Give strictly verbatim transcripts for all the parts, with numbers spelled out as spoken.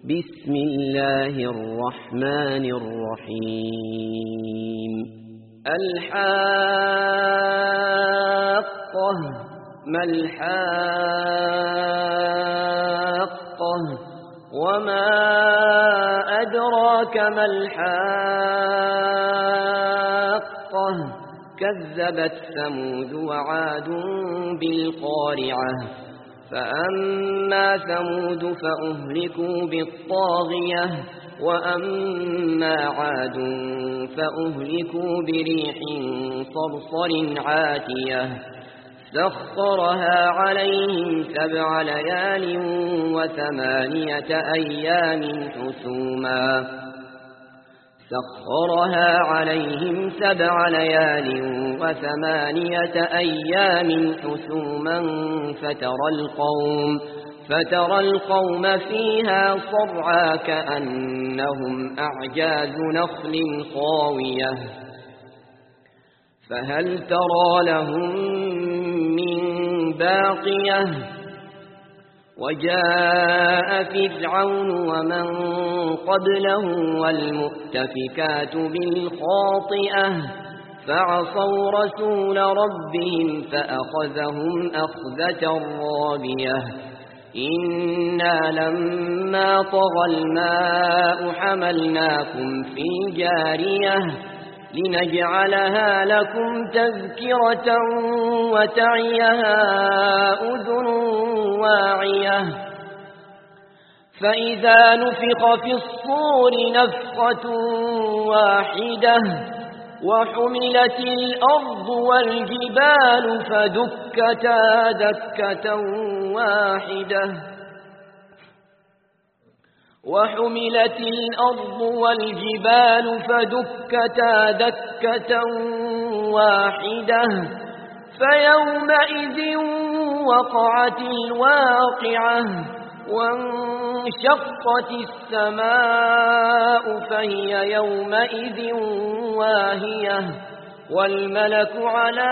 بسم الله الرحمن الرحيم الحاقة ما الحاقة وما أدراك ما الحاقة كذبت ثمود وعاد بالقارعة فأما ثمود فأهلكوا بالطاغية وأما عاد فأهلكوا بريح صرصر عاتية سخرها عليهم سبع ليال وثمانية أيام حسوما سخرها عليهم سبع ليال وثمانية أيام حسوما فترى القوم فترى القوم فيها صرعى كأنهم أعجاز نخل خاوية فهل ترى لهم من باقية وجاء فرعون ومن قبله والمؤتفكات بالخاطئة فعصوا رسول ربهم فأخذهم أخذة رابية إنا لما طغى الماء حملناكم في جارية لنجعلها لكم تذكرة وتعيها أذن واعية فإذا نفخ في الصور نفخة واحدة وحملت الأرض والجبال فدكتا دكة واحدة وحملت الأرض والجبال فدكتا دكة واحدة فيومئذ وقعت الواقعة وانشقت السماء فهي يومئذ واهية والملك على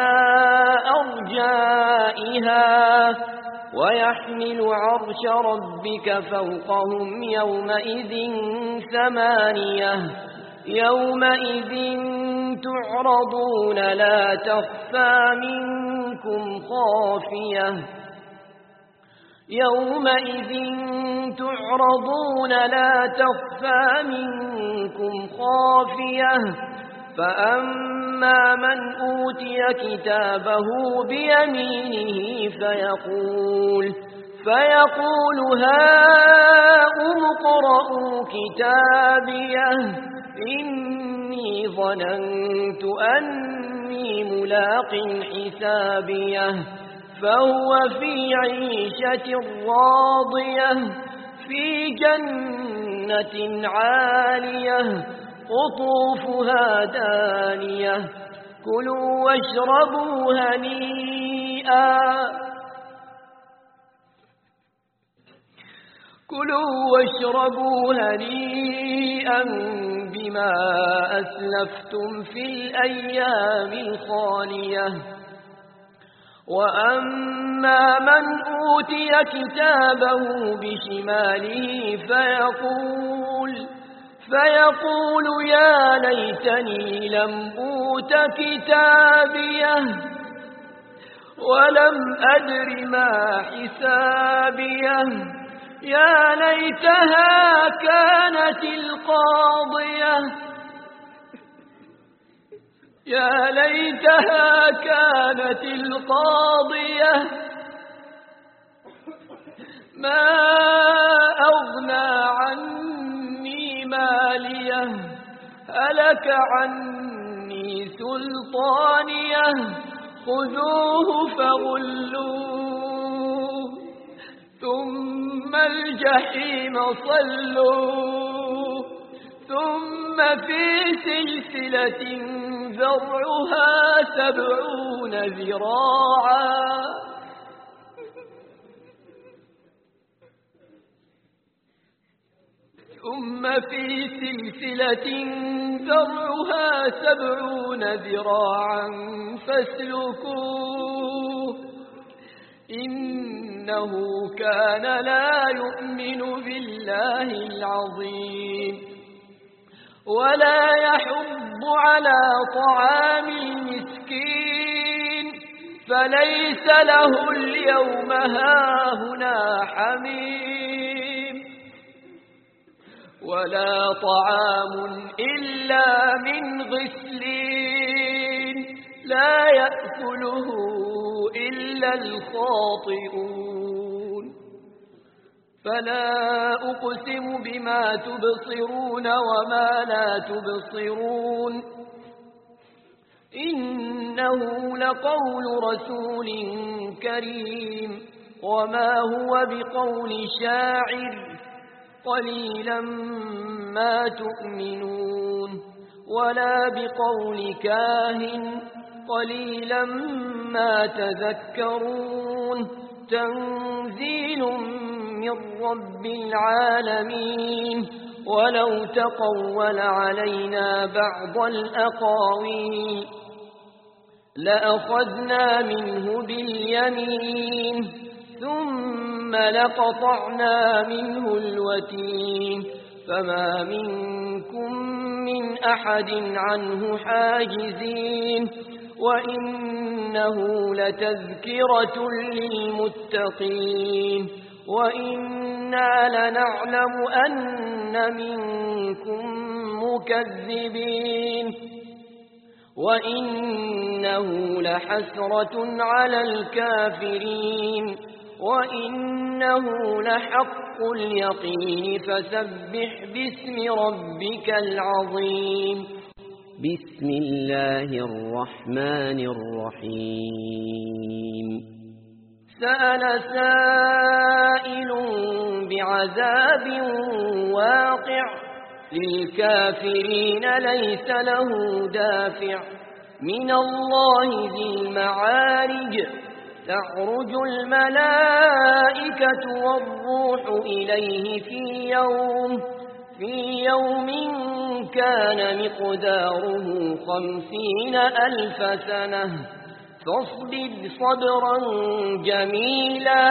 أرجائها ويحمل عرش ربك فوقهم يومئذ ثمانية يومئذ تعرضون لا تخفى منكم خافية يومئذ تعرضون لا تخفى منكم خافية فأما من أوتي كتابه بيمينه فيقول فيقول هاؤم اقرءوا كتابيه إني ظننت أني ملاق حسابيه فهو في عيشة راضية في جنة عالية قطوفها دانية كلوا واشربوا هنيئا كلوا واشربوا هنيئا بما أسلفتم في الأيام الخالية وأما من أوتي كتابه بشماله فيقول فيقول يا ليتني لم أوت كتابيه ولم أدر ما حسابيه يا ليتها كانت القاضية يا ليتها كانت القاضية ما أغنى عني ماليه هلك عني سلطانيه خذوه فغلوه ثم الجحيم صلوه ثم في سلسلة ذرعها سبعون ذراعا ثم في سلسلة ذرعها سبعون ذراعا فاسلكوه إن إنه كان لا يؤمن بالله العظيم ولا يحض على طعام المسكين فليس له اليوم هاهنا حميم ولا طعام إلا من غسلين لا يأكله إلا الخاطئون فلا أقسم بما تبصرون وما لا تبصرون إنه لقول رسول كريم وما هو بقول شاعر قليلا ما تؤمنون ولا بقول كاهن قليلا ما تذكرون تنزيل من رب العالمين ولو تقول علينا بعض الأقاويل لأخذنا منه باليمين ثم لقطعنا منه الوتين فما منكم من أحد عنه حاجزين وإنه لتذكرة للمتقين وإنا لنعلم أن منكم مكذبين وإنه لحسرة على الكافرين وإنه لحق اليقين فسبح باسم ربك العظيم بسم الله الرحمن الرحيم سأل سائل بعذاب واقع للكافرين ليس له دافع من الله ذي المعارج تعرج الملائكة والروح إليه في يوم في يوم كان مقداره خمسين ألف سنة فاصبر صبرا جميلا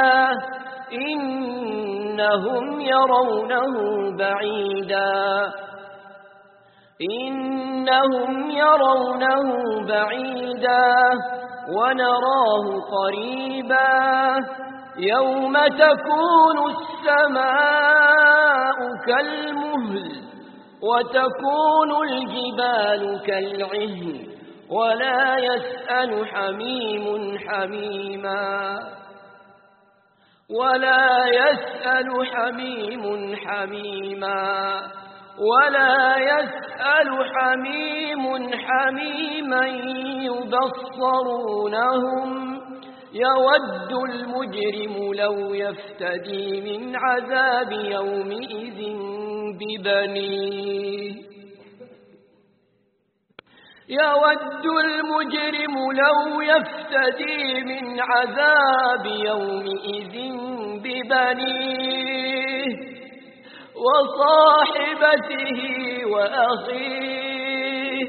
إنهم يرونه بعيدا إنهم يرونه بعيدا ونراه قريبا يوم تكون السماء كالمهل وتكون الجبال كالعهن ولا يسأل حميم حميما ولا يسأل حميم حميما ولا يسأل حميم حميما يبصرونهم يود المجرم لو يفتدي من عذاب يومئذ ببنيه يود المجرم لو يفتدي من عذاب يومئذ ببنيه وصاحبته وأخيه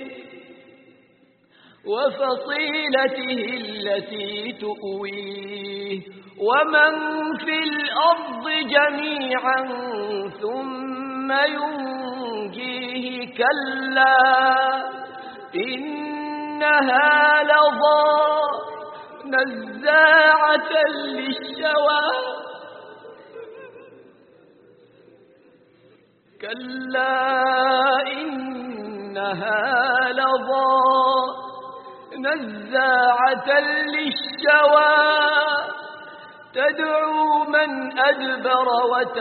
وفصيلته التي تؤويه ومن في الأرض جميعا ثم ينجيه كلا إنها لظى نزاعة للشوى كلا إنها لظى نزاعة للشوى تدعو من أدبر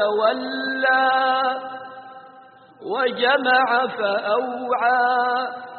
وتولى وجمع فأوعى